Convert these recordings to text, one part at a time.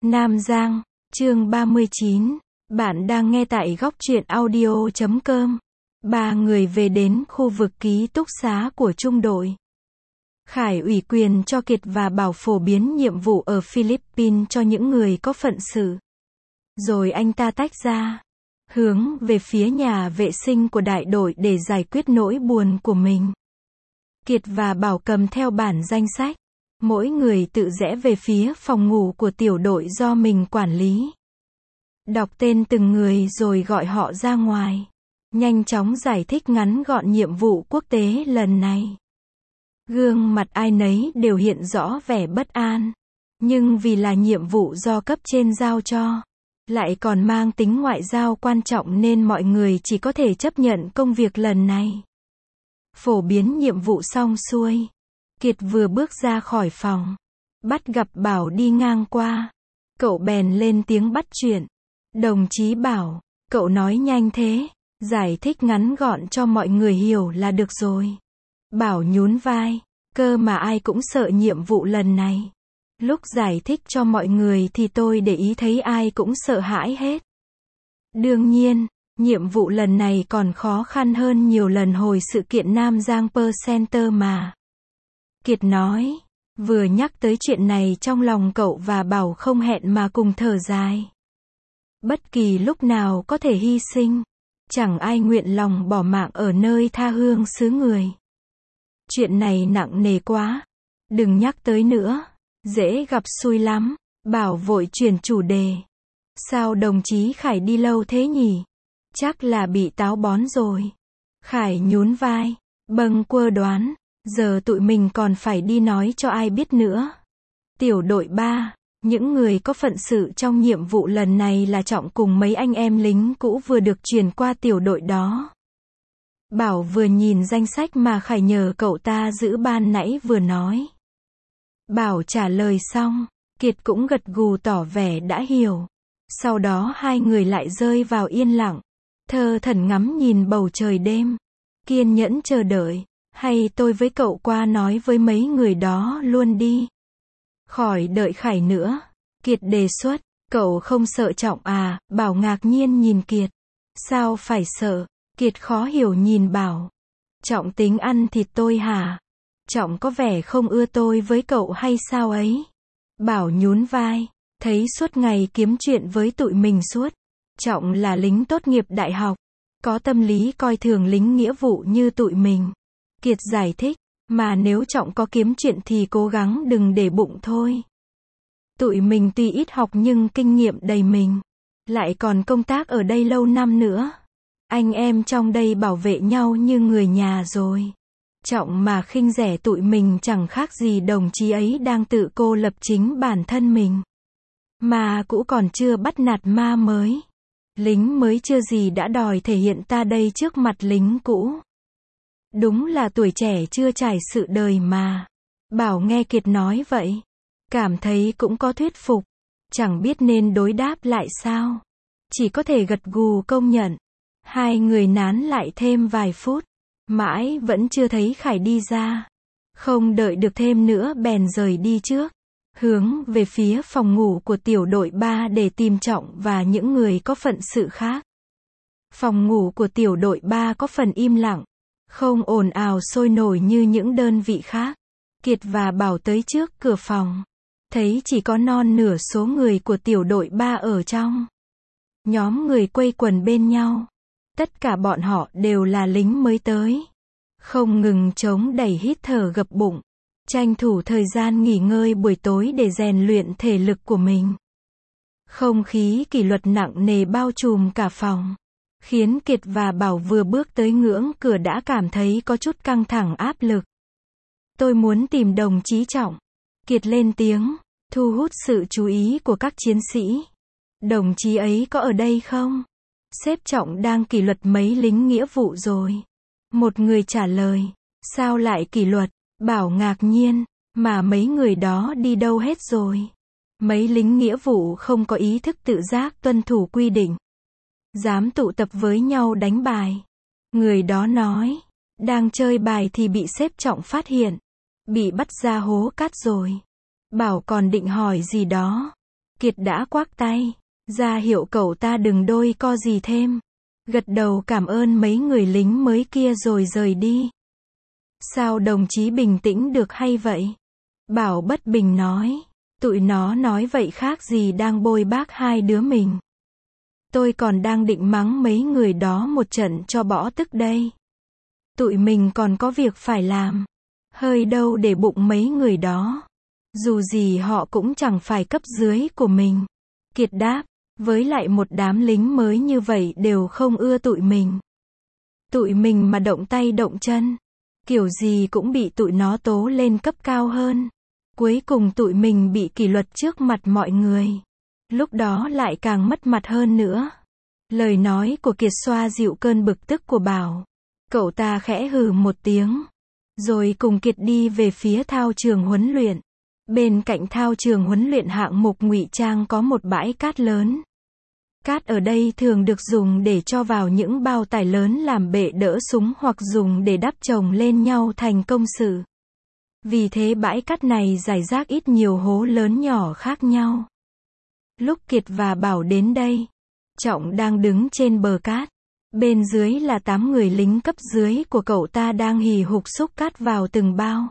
Nam Giang, chương 39. Bạn đang nghe tại góc truyện audio.com. Ba người về đến khu vực ký túc xá của trung đội. Khải ủy quyền cho Kiệt và Bảo phổ biến nhiệm vụ ở Philippines cho những người có phận sự. Rồi anh ta tách ra, hướng về phía nhà vệ sinh của đại đội để giải quyết nỗi buồn của mình. Kiệt và Bảo cầm theo bản danh sách. Mỗi người tự rẽ về phía phòng ngủ của tiểu đội do mình quản lý. Đọc tên từng người rồi gọi họ ra ngoài. Nhanh chóng giải thích ngắn gọn nhiệm vụ quốc tế lần này. Gương mặt ai nấy đều hiện rõ vẻ bất an. Nhưng vì là nhiệm vụ do cấp trên giao cho, lại còn mang tính ngoại giao quan trọng nên mọi người chỉ có thể chấp nhận công việc lần này. Phổ biến nhiệm vụ xong xuôi. Kiệt vừa bước ra khỏi phòng, bắt gặp Bảo đi ngang qua. Cậu bèn lên tiếng bắt chuyện. Đồng chí Bảo, cậu nói nhanh thế, giải thích ngắn gọn cho mọi người hiểu là được rồi. Bảo nhún vai, cơ mà ai cũng sợ nhiệm vụ lần này. Lúc giải thích cho mọi người thì tôi để ý thấy ai cũng sợ hãi hết. Đương nhiên, nhiệm vụ lần này còn khó khăn hơn nhiều lần hồi sự kiện Nam Giang Per Center mà. Kiệt nói, vừa nhắc tới chuyện này trong lòng cậu và Bảo không hẹn mà cùng thở dài. Bất kỳ lúc nào có thể hy sinh, chẳng ai nguyện lòng bỏ mạng ở nơi tha hương xứ người. Chuyện này nặng nề quá, đừng nhắc tới nữa, dễ gặp xui lắm. Bảo vội chuyển chủ đề. Sao đồng chí Khải đi lâu thế nhỉ? Chắc là bị táo bón rồi. Khải nhún vai, bâng quơ đoán. Giờ tụi mình còn phải đi nói cho ai biết nữa. Tiểu đội 3, những người có phận sự trong nhiệm vụ lần này là Trọng cùng mấy anh em lính cũ vừa được chuyển qua tiểu đội đó. Bảo vừa nhìn danh sách mà Khải nhờ cậu ta giữ ban nãy vừa nói. Bảo trả lời xong, Kiệt cũng gật gù tỏ vẻ đã hiểu. Sau đó hai người lại rơi vào yên lặng, thơ thẩn ngắm nhìn bầu trời đêm, kiên nhẫn chờ đợi. Hay tôi với cậu qua nói với mấy người đó luôn đi. Khỏi đợi Khải nữa. Kiệt đề xuất, cậu không sợ Trọng à? Bảo ngạc nhiên nhìn Kiệt. Sao phải sợ? Kiệt khó hiểu nhìn Bảo. Trọng tính ăn thịt tôi hả? Trọng có vẻ không ưa tôi với cậu hay sao ấy? Bảo nhún vai, thấy suốt ngày kiếm chuyện với tụi mình suốt. Trọng là lính tốt nghiệp đại học, có tâm lý coi thường lính nghĩa vụ như tụi mình. Kiệt giải thích, mà nếu Trọng có kiếm chuyện thì cố gắng đừng để bụng thôi. Tụi mình tuy ít học nhưng kinh nghiệm đầy mình. Lại còn công tác ở đây lâu năm nữa. Anh em trong đây bảo vệ nhau như người nhà rồi. Trọng mà khinh rẻ tụi mình chẳng khác gì đồng chí ấy đang tự cô lập chính bản thân mình. Mà cũ còn chưa bắt nạt ma mới. Lính mới chưa gì đã đòi thể hiện ta đây trước mặt lính cũ. Đúng là tuổi trẻ chưa trải sự đời mà. Bảo nghe Kiệt nói vậy, cảm thấy cũng có thuyết phục. Chẳng biết nên đối đáp lại sao. Chỉ có thể gật gù công nhận. Hai người nán lại thêm vài phút. Mãi vẫn chưa thấy Khải đi ra. Không đợi được thêm nữa bèn rời đi trước. Hướng về phía phòng ngủ của tiểu đội 3 để tìm Trọng và những người có phận sự khác. Phòng ngủ của tiểu đội 3 có phần im lặng. Không ồn ào sôi nổi như những đơn vị khác. Kiệt và Bảo tới trước cửa phòng. Thấy chỉ có non nửa số người của tiểu đội 3 ở trong. Nhóm người quây quần bên nhau. Tất cả bọn họ đều là lính mới tới. Không ngừng chống đẩy hít thở gập bụng. Tranh thủ thời gian nghỉ ngơi buổi tối để rèn luyện thể lực của mình. Không khí kỷ luật nặng nề bao trùm cả phòng. Khiến Kiệt và Bảo vừa bước tới ngưỡng cửa đã cảm thấy có chút căng thẳng áp lực. Tôi muốn tìm đồng chí Trọng. Kiệt lên tiếng, thu hút sự chú ý của các chiến sĩ. Đồng chí ấy có ở đây không? Sếp Trọng đang kỷ luật mấy lính nghĩa vụ rồi. Một người trả lời, sao lại kỷ luật? Bảo ngạc nhiên, mà mấy người đó đi đâu hết rồi? Mấy lính nghĩa vụ không có ý thức tự giác tuân thủ quy định. Dám tụ tập với nhau đánh bài. Người đó nói, đang chơi bài thì bị sếp Trọng phát hiện. Bị bắt ra hố cát rồi. Bảo còn định hỏi gì đó. Kiệt đã quác tay, ra hiệu cậu ta đừng đôi co gì thêm. Gật đầu cảm ơn mấy người lính mới kia rồi rời đi. Sao đồng chí bình tĩnh được hay vậy? Bảo bất bình nói. Tụi nó nói vậy khác gì đang bôi bác hai đứa mình. Tôi còn đang định mắng mấy người đó một trận cho bỏ tức đây. Tụi mình còn có việc phải làm. Hơi đâu để bụng mấy người đó. Dù gì họ cũng chẳng phải cấp dưới của mình. Kiệt đáp, với lại một đám lính mới như vậy đều không ưa tụi mình. Tụi mình mà động tay động chân, kiểu gì cũng bị tụi nó tố lên cấp cao hơn. Cuối cùng tụi mình bị kỷ luật trước mặt mọi người. Lúc đó lại càng mất mặt hơn nữa. Lời nói của Kiệt xoa dịu cơn bực tức của Bảo. Cậu ta khẽ hừ một tiếng. Rồi cùng Kiệt đi về phía thao trường huấn luyện. Bên cạnh thao trường huấn luyện hạng mục ngụy trang có một bãi cát lớn. Cát ở đây thường được dùng để cho vào những bao tải lớn làm bệ đỡ súng hoặc dùng để đắp chồng lên nhau thành công sự. Vì thế bãi cát này rải rác ít nhiều hố lớn nhỏ khác nhau. Lúc Kiệt và Bảo đến đây, Trọng đang đứng trên bờ cát. Bên dưới là 8 người lính cấp dưới của cậu ta đang hì hục xúc cát vào từng bao.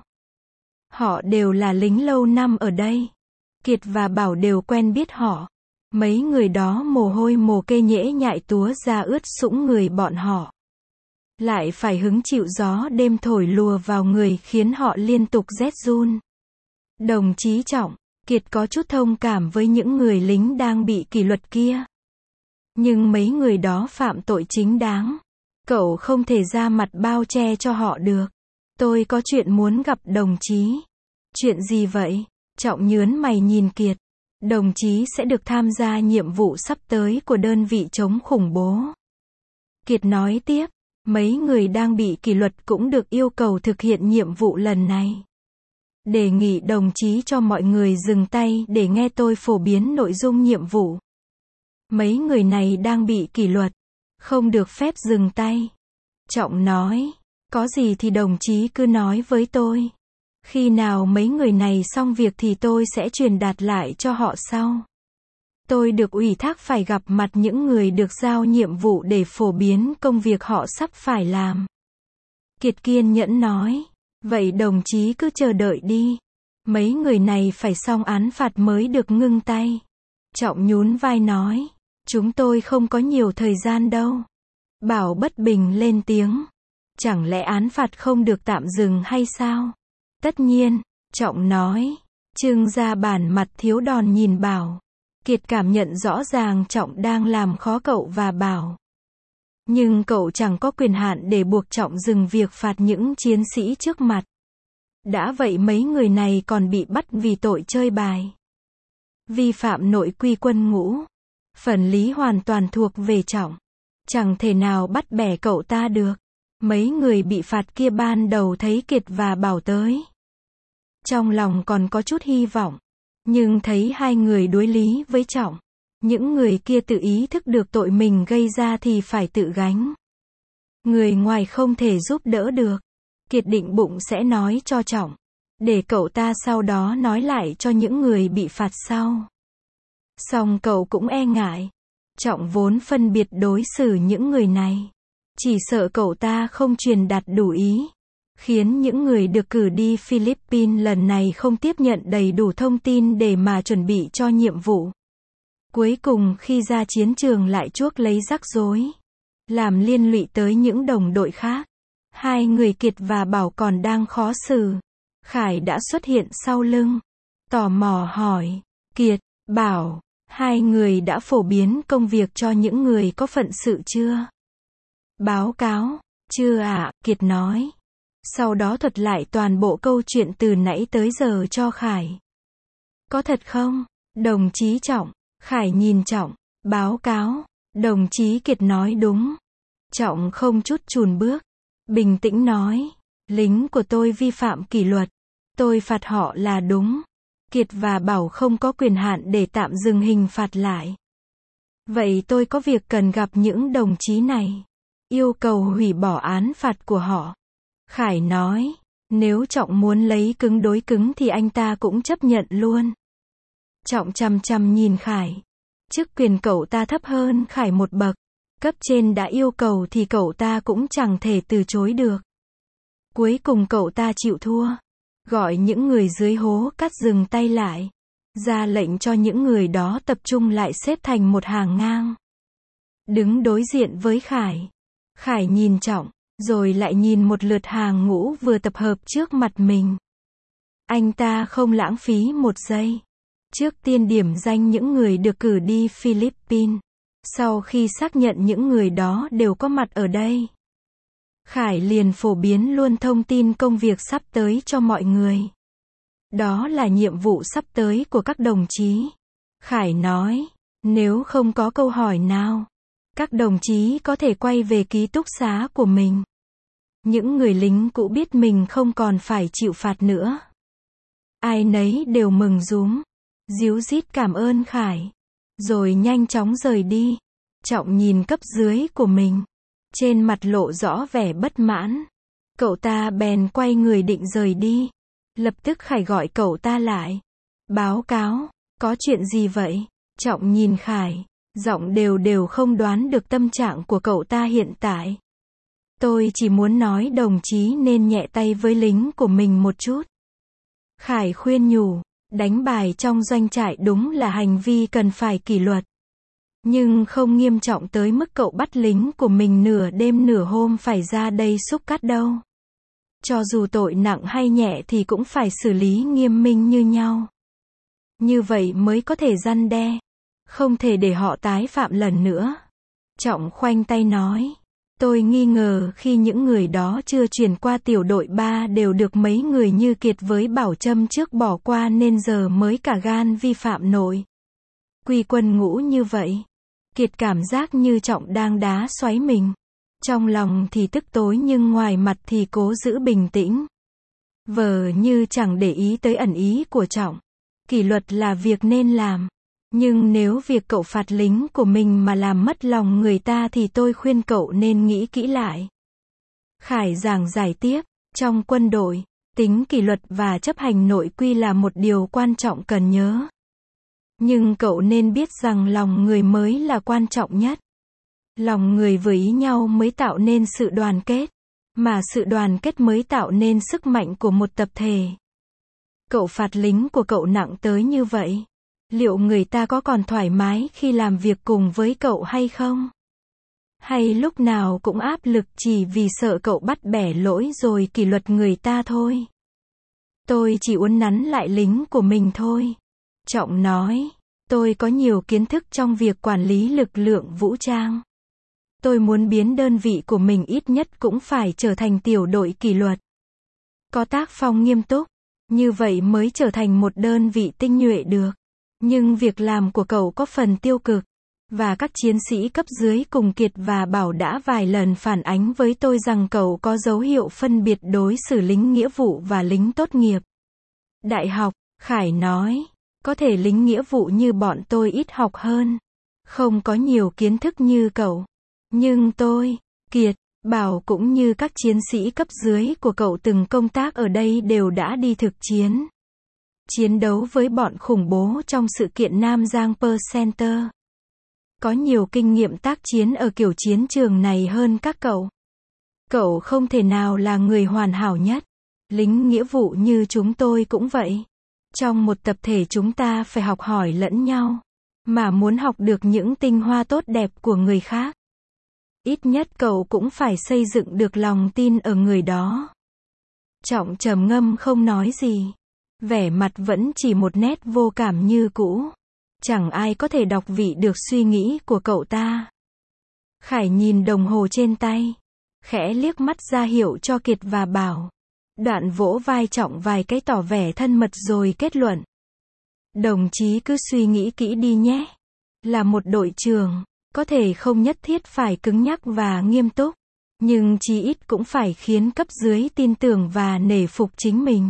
Họ đều là lính lâu năm ở đây. Kiệt và Bảo đều quen biết họ. Mấy người đó mồ hôi mồ kê nhễ nhại túa ra ướt sũng người bọn họ. Lại phải hứng chịu gió đêm thổi lùa vào người khiến họ liên tục rét run. Đồng chí Trọng, Kiệt có chút thông cảm với những người lính đang bị kỷ luật kia. Nhưng mấy người đó phạm tội chính đáng. Cậu không thể ra mặt bao che cho họ được. Tôi có chuyện muốn gặp đồng chí. Chuyện gì vậy? Trọng nhớn mày nhìn Kiệt. Đồng chí sẽ được tham gia nhiệm vụ sắp tới của đơn vị chống khủng bố. Kiệt nói tiếp, mấy người đang bị kỷ luật cũng được yêu cầu thực hiện nhiệm vụ lần này. Đề nghị đồng chí cho mọi người dừng tay để nghe tôi phổ biến nội dung nhiệm vụ. Mấy người này đang bị kỷ luật, không được phép dừng tay. Trọng nói, có gì thì đồng chí cứ nói với tôi. Khi nào mấy người này xong việc thì tôi sẽ truyền đạt lại cho họ sau. Tôi được ủy thác phải gặp mặt những người được giao nhiệm vụ để phổ biến công việc họ sắp phải làm. Kiệt kiên nhẫn nói, vậy đồng chí cứ chờ đợi đi. Mấy người này phải xong án phạt mới được ngưng tay. Trọng nhún vai nói, chúng tôi không có nhiều thời gian đâu. Bảo bất bình lên tiếng, chẳng lẽ án phạt không được tạm dừng hay sao? Tất nhiên, Trọng nói, trưng ra bản mặt thiếu đòn nhìn Bảo. Kiệt cảm nhận rõ ràng Trọng đang làm khó cậu và Bảo. Nhưng cậu chẳng có quyền hạn để buộc Trọng dừng việc phạt những chiến sĩ trước mặt. Đã vậy mấy người này còn bị bắt vì tội chơi bài. Vi phạm nội quy quân ngũ. Phần lý hoàn toàn thuộc về Trọng. Chẳng thể nào bắt bẻ cậu ta được. Mấy người bị phạt kia ban đầu thấy Kiệt và Bảo tới. Trong lòng còn có chút hy vọng. Nhưng thấy hai người đối lý với Trọng. Những người kia tự ý thức được tội mình gây ra thì phải tự gánh. Người ngoài không thể giúp đỡ được. Kiệt định bụng sẽ nói cho Trọng. Để cậu ta sau đó nói lại cho những người bị phạt sau. Song cậu cũng e ngại. Trọng vốn phân biệt đối xử những người này. Chỉ sợ cậu ta không truyền đạt đủ ý. Khiến những người được cử đi Philippines lần này không tiếp nhận đầy đủ thông tin để mà chuẩn bị cho nhiệm vụ. Cuối cùng khi ra chiến trường lại chuốc lấy rắc rối. Làm liên lụy tới những đồng đội khác. Hai người Kiệt và Bảo còn đang khó xử. Khải đã xuất hiện sau lưng. Tò mò hỏi. Kiệt, Bảo, hai người đã phổ biến công việc cho những người có phận sự chưa? Báo cáo. Chưa ạ, Kiệt nói. Sau đó thuật lại toàn bộ câu chuyện từ nãy tới giờ cho Khải. Có thật không? Đồng chí Trọng. Khải nhìn Trọng. Báo cáo. Đồng chí Kiệt nói đúng. Trọng không chút chùn bước. Bình tĩnh nói. Lính của tôi vi phạm kỷ luật. Tôi phạt họ là đúng. Kiệt và Bảo không có quyền hạn để tạm dừng hình phạt lại. Vậy tôi có việc cần gặp những đồng chí này. Yêu cầu hủy bỏ án phạt của họ. Khải nói. Nếu Trọng muốn lấy cứng đối cứng thì anh ta cũng chấp nhận luôn. Trọng chằm chằm nhìn Khải. Chức quyền cậu ta thấp hơn Khải một bậc. Cấp trên đã yêu cầu thì cậu ta cũng chẳng thể từ chối được. Cuối cùng cậu ta chịu thua. Gọi những người dưới hố cát dừng tay lại. Ra lệnh cho những người đó tập trung lại xếp thành một hàng ngang. Đứng đối diện với Khải. Khải nhìn Trọng, rồi lại nhìn một lượt hàng ngũ vừa tập hợp trước mặt mình. Anh ta không lãng phí một giây. Trước tiên điểm danh những người được cử đi Philippines. Sau khi xác nhận những người đó đều có mặt ở đây, Khải liền phổ biến luôn thông tin công việc sắp tới cho mọi người. Đó là nhiệm vụ sắp tới của các đồng chí. Khải nói, nếu không có câu hỏi nào, các đồng chí có thể quay về ký túc xá của mình. Những người lính cũ biết mình không còn phải chịu phạt nữa. Ai nấy đều mừng rúm, ríu rít cảm ơn Khải, rồi nhanh chóng rời đi. Trọng nhìn cấp dưới của mình, trên mặt lộ rõ vẻ bất mãn. Cậu ta bèn quay người định rời đi. Lập tức Khải gọi cậu ta lại. Báo cáo, có chuyện gì vậy? Trọng nhìn Khải, giọng đều không đoán được tâm trạng của cậu ta hiện tại. Tôi chỉ muốn nói đồng chí nên nhẹ tay với lính của mình một chút. Khải khuyên nhủ, đánh bài trong doanh trại đúng là hành vi cần phải kỷ luật. Nhưng không nghiêm trọng tới mức cậu bắt lính của mình nửa đêm nửa hôm phải ra đây xúc cát đâu. Cho dù tội nặng hay nhẹ thì cũng phải xử lý nghiêm minh như nhau. Như vậy mới có thể răn đe. Không thể để họ tái phạm lần nữa. Trọng khoanh tay nói. Tôi nghi ngờ khi những người đó chưa chuyển qua tiểu đội 3 đều được mấy người như Kiệt với Bảo Trâm trước bỏ qua nên giờ mới cả gan vi phạm nội quy quân ngũ như vậy. Kiệt cảm giác như Trọng đang đá xoáy mình. Trong lòng thì tức tối nhưng ngoài mặt thì cố giữ bình tĩnh. Vờ như chẳng để ý tới ẩn ý của Trọng. Kỷ luật là việc nên làm. Nhưng nếu việc cậu phạt lính của mình mà làm mất lòng người ta thì tôi khuyên cậu nên nghĩ kỹ lại. Khải giảng giải tiếp, trong quân đội, tính kỷ luật và chấp hành nội quy là một điều quan trọng cần nhớ. Nhưng cậu nên biết rằng lòng người mới là quan trọng nhất. Lòng người vừa ý nhau mới tạo nên sự đoàn kết, mà sự đoàn kết mới tạo nên sức mạnh của một tập thể. Cậu phạt lính của cậu nặng tới như vậy, liệu người ta có còn thoải mái khi làm việc cùng với cậu hay không? Hay lúc nào cũng áp lực chỉ vì sợ cậu bắt bẻ lỗi rồi kỷ luật người ta thôi? Tôi chỉ uốn nắn lại lính của mình thôi. Trọng nói, tôi có nhiều kiến thức trong việc quản lý lực lượng vũ trang. Tôi muốn biến đơn vị của mình ít nhất cũng phải trở thành tiểu đội kỷ luật. Có tác phong nghiêm túc, như vậy mới trở thành một đơn vị tinh nhuệ được. Nhưng việc làm của cậu có phần tiêu cực. Và các chiến sĩ cấp dưới cùng Kiệt và Bảo đã vài lần phản ánh với tôi rằng cậu có dấu hiệu phân biệt đối xử lính nghĩa vụ và lính tốt nghiệp đại học. Khải nói, có thể lính nghĩa vụ như bọn tôi ít học hơn, không có nhiều kiến thức như cậu. Nhưng tôi, Kiệt, Bảo cũng như các chiến sĩ cấp dưới của cậu từng công tác ở đây đều đã đi thực chiến. Chiến đấu với bọn khủng bố trong sự kiện Nam Giang Pearl Center. Có nhiều kinh nghiệm tác chiến ở kiểu chiến trường này hơn các cậu. Cậu không thể nào là người hoàn hảo nhất. Lính nghĩa vụ như chúng tôi cũng vậy. Trong một tập thể chúng ta phải học hỏi lẫn nhau. Mà muốn học được những tinh hoa tốt đẹp của người khác, ít nhất cậu cũng phải xây dựng được lòng tin ở người đó. Trọng trầm ngâm không nói gì. Vẻ mặt vẫn chỉ một nét vô cảm như cũ. Chẳng ai có thể đọc vị được suy nghĩ của cậu ta. Khải nhìn đồng hồ trên tay, khẽ liếc mắt ra hiệu cho Kiệt và Bảo. Đoạn vỗ vai Trọng vài cái tỏ vẻ thân mật rồi kết luận. Đồng chí cứ suy nghĩ kỹ đi nhé. Là một đội trưởng, có thể không nhất thiết phải cứng nhắc và nghiêm túc, nhưng chí ít cũng phải khiến cấp dưới tin tưởng và nể phục chính mình.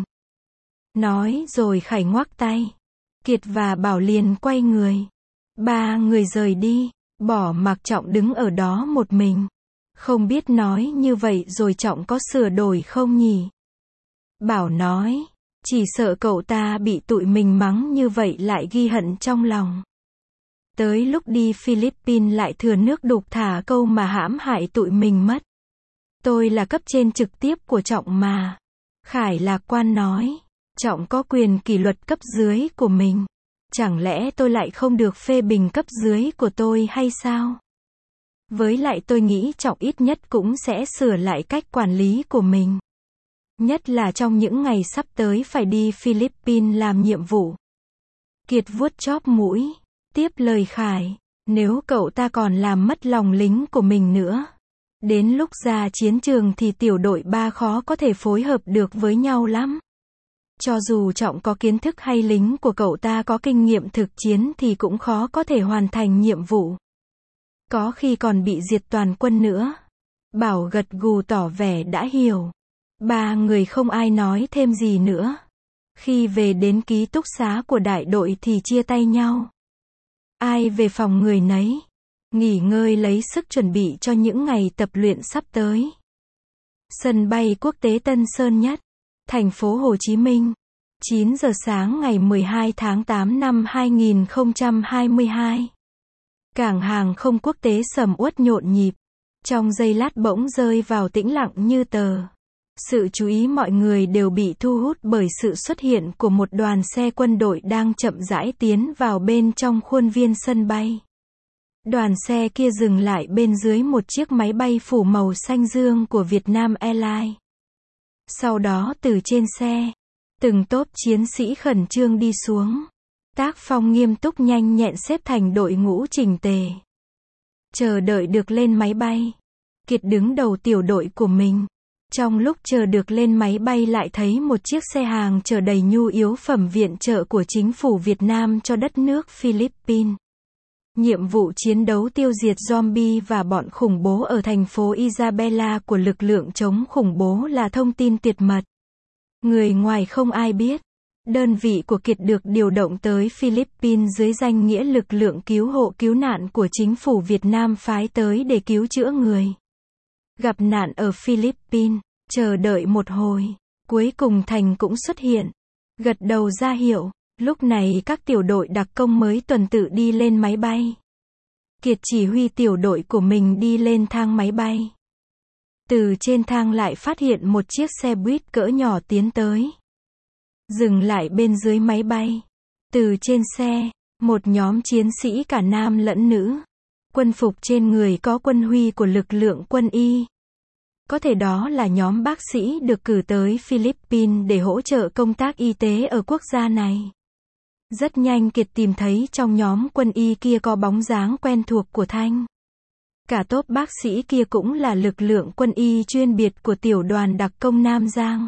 Nói rồi Khải ngoắc tay. Kiệt và Bảo liền quay người. Ba người rời đi, bỏ mặc Trọng đứng ở đó một mình. Không biết nói như vậy rồi Trọng có sửa đổi không nhỉ? Bảo nói, Chỉ sợ cậu ta bị tụi mình mắng như vậy lại ghi hận trong lòng. Tới lúc đi Philippines lại thừa nước đục thả câu mà hãm hại tụi mình mất. Tôi là cấp trên trực tiếp của Trọng mà. Khải lạc quan nói. Trọng có quyền kỷ luật cấp dưới của mình. Chẳng lẽ tôi lại không được phê bình cấp dưới của tôi hay sao? Với lại tôi nghĩ Trọng ít nhất cũng sẽ sửa lại cách quản lý của mình. Nhất là trong những ngày sắp tới phải đi Philippines làm nhiệm vụ. Kiệt vuốt chóp mũi. Tiếp lời Khải. Nếu cậu ta còn làm mất lòng lính của mình nữa. Đến lúc ra chiến trường thì tiểu đội 3 khó có thể phối hợp được với nhau lắm. Cho dù Trọng có kiến thức hay lính của cậu ta có kinh nghiệm thực chiến thì cũng khó có thể hoàn thành nhiệm vụ. Có khi còn bị diệt toàn quân nữa. Bảo gật gù tỏ vẻ đã hiểu. Ba người không ai nói thêm gì nữa. Khi về đến ký túc xá của đại đội thì chia tay nhau. Ai về phòng người nấy. Nghỉ ngơi lấy sức chuẩn bị cho những ngày tập luyện sắp tới. Sân bay quốc tế Tân Sơn Nhất, thành phố Hồ Chí Minh. 9 giờ sáng ngày 12 tháng 8 năm 2022. Cảng hàng không quốc tế sầm uất nhộn nhịp. Trong giây lát bỗng rơi vào tĩnh lặng như tờ. Sự chú ý mọi người đều bị thu hút bởi sự xuất hiện của một đoàn xe quân đội đang chậm rãi tiến vào bên trong khuôn viên sân bay. Đoàn xe kia dừng lại bên dưới một chiếc máy bay phủ màu xanh dương của Vietnam Airlines. Sau đó từ trên xe, từng tốp chiến sĩ khẩn trương đi xuống. Tác phong nghiêm túc nhanh nhẹn xếp thành đội ngũ chỉnh tề. Chờ đợi được lên máy bay. Kiệt đứng đầu tiểu đội của mình. Trong lúc chờ được lên máy bay lại thấy một chiếc xe hàng chở đầy nhu yếu phẩm viện trợ của chính phủ Việt Nam cho đất nước Philippines. Nhiệm vụ chiến đấu tiêu diệt zombie và bọn khủng bố ở thành phố Isabela của lực lượng chống khủng bố là thông tin tuyệt mật. Người ngoài không ai biết. Đơn vị của Kiệt được điều động tới Philippines dưới danh nghĩa lực lượng cứu hộ cứu nạn của chính phủ Việt Nam phái tới để cứu chữa người gặp nạn ở Philippines. Chờ đợi một hồi, cuối cùng Thành cũng xuất hiện. Gật đầu ra hiệu. Lúc này các tiểu đội đặc công mới tuần tự đi lên máy bay. Kiệt chỉ huy tiểu đội của mình đi lên thang máy bay. Từ trên thang lại phát hiện một chiếc xe buýt cỡ nhỏ tiến tới. Dừng lại bên dưới máy bay. Từ trên xe, một nhóm chiến sĩ cả nam lẫn nữ. Quân phục trên người có quân huy của lực lượng quân y. Có thể đó là nhóm bác sĩ được cử tới Philippines để hỗ trợ công tác y tế ở quốc gia này. Rất nhanh Kiệt tìm thấy trong nhóm quân y kia có bóng dáng quen thuộc của Thanh. Cả tốp bác sĩ kia cũng là lực lượng quân y chuyên biệt của tiểu đoàn đặc công Nam Giang.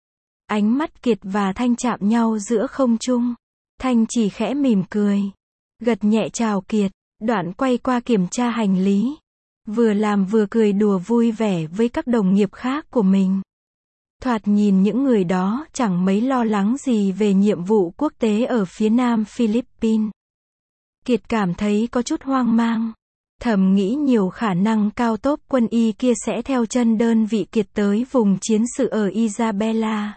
Ánh mắt Kiệt và Thanh chạm nhau giữa không trung. Thanh chỉ khẽ mỉm cười. Gật nhẹ chào Kiệt, đoạn quay qua kiểm tra hành lý. Vừa làm vừa cười đùa vui vẻ với các đồng nghiệp khác của mình. Thoạt nhìn những người đó chẳng mấy lo lắng gì về nhiệm vụ quốc tế ở phía nam Philippines. Kiệt cảm thấy có chút hoang mang. Thầm nghĩ nhiều khả năng cao tốp quân y kia sẽ theo chân đơn vị Kiệt tới vùng chiến sự ở Isabela.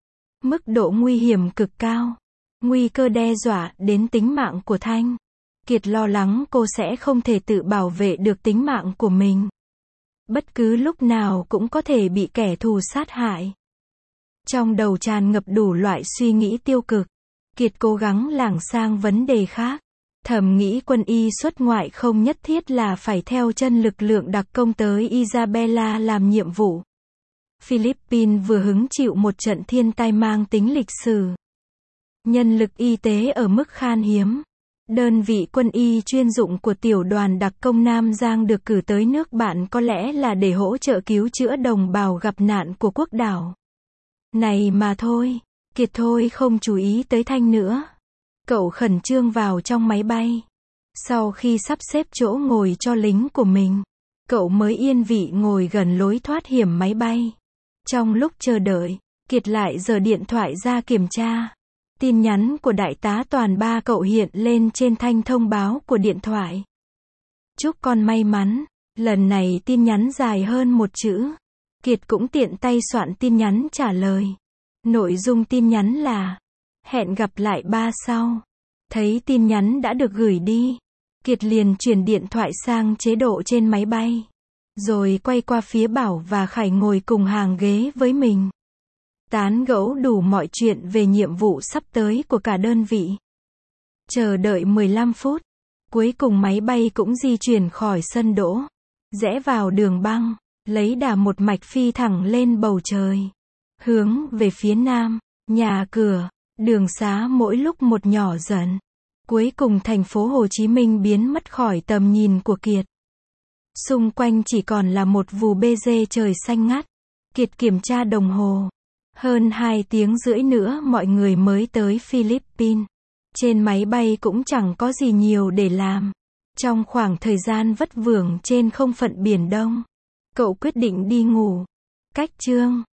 Mức độ nguy hiểm cực cao. Nguy cơ đe dọa đến tính mạng của Thanh. Kiệt lo lắng cô sẽ không thể tự bảo vệ được tính mạng của mình. Bất cứ lúc nào cũng có thể bị kẻ thù sát hại. Trong đầu tràn ngập đủ loại suy nghĩ tiêu cực. Kiệt cố gắng lảng sang vấn đề khác. Thầm nghĩ quân y xuất ngoại không nhất thiết là phải theo chân lực lượng đặc công tới Isabela làm nhiệm vụ. Philippines vừa hứng chịu một trận thiên tai mang tính lịch sử. Nhân lực y tế ở mức khan hiếm. Đơn vị quân y chuyên dụng của tiểu đoàn đặc công Nam Giang được cử tới nước bạn có lẽ là để hỗ trợ cứu chữa đồng bào gặp nạn của quốc đảo này mà thôi. Kiệt thôi không chú ý tới Thanh nữa. Cậu khẩn trương vào trong máy bay. Sau khi sắp xếp chỗ ngồi cho lính của mình, cậu mới yên vị ngồi gần lối thoát hiểm máy bay. Trong lúc chờ đợi, Kiệt lại giở điện thoại ra kiểm tra. Tin nhắn của đại tá Toàn ba cậu hiện lên trên thanh thông báo của điện thoại. Chúc con may mắn. Lần này tin nhắn dài hơn một chữ. Kiệt cũng tiện tay soạn tin nhắn trả lời. Nội dung tin nhắn là: hẹn gặp lại ba sau. Thấy tin nhắn đã được gửi đi, Kiệt liền chuyển điện thoại sang chế độ trên máy bay. Rồi quay qua phía Bảo và Khải ngồi cùng hàng ghế với mình. Tán gẫu đủ mọi chuyện về nhiệm vụ sắp tới của cả đơn vị. Chờ đợi 15 phút. Cuối cùng máy bay cũng di chuyển khỏi sân đỗ. Rẽ vào đường băng, lấy đà một mạch phi thẳng lên bầu trời. Hướng về phía nam, nhà cửa, đường xá mỗi lúc một nhỏ dần. Cuối cùng thành phố Hồ Chí Minh biến mất khỏi tầm nhìn của Kiệt. Xung quanh chỉ còn là một vù bê dê trời xanh ngắt. Kiệt kiểm tra đồng hồ. Hơn 2 tiếng rưỡi nữa mọi người mới tới Philippines. Trên máy bay cũng chẳng có gì nhiều để làm. Trong khoảng thời gian vất vưởng trên không phận Biển Đông, cậu quyết định đi ngủ. Cách chương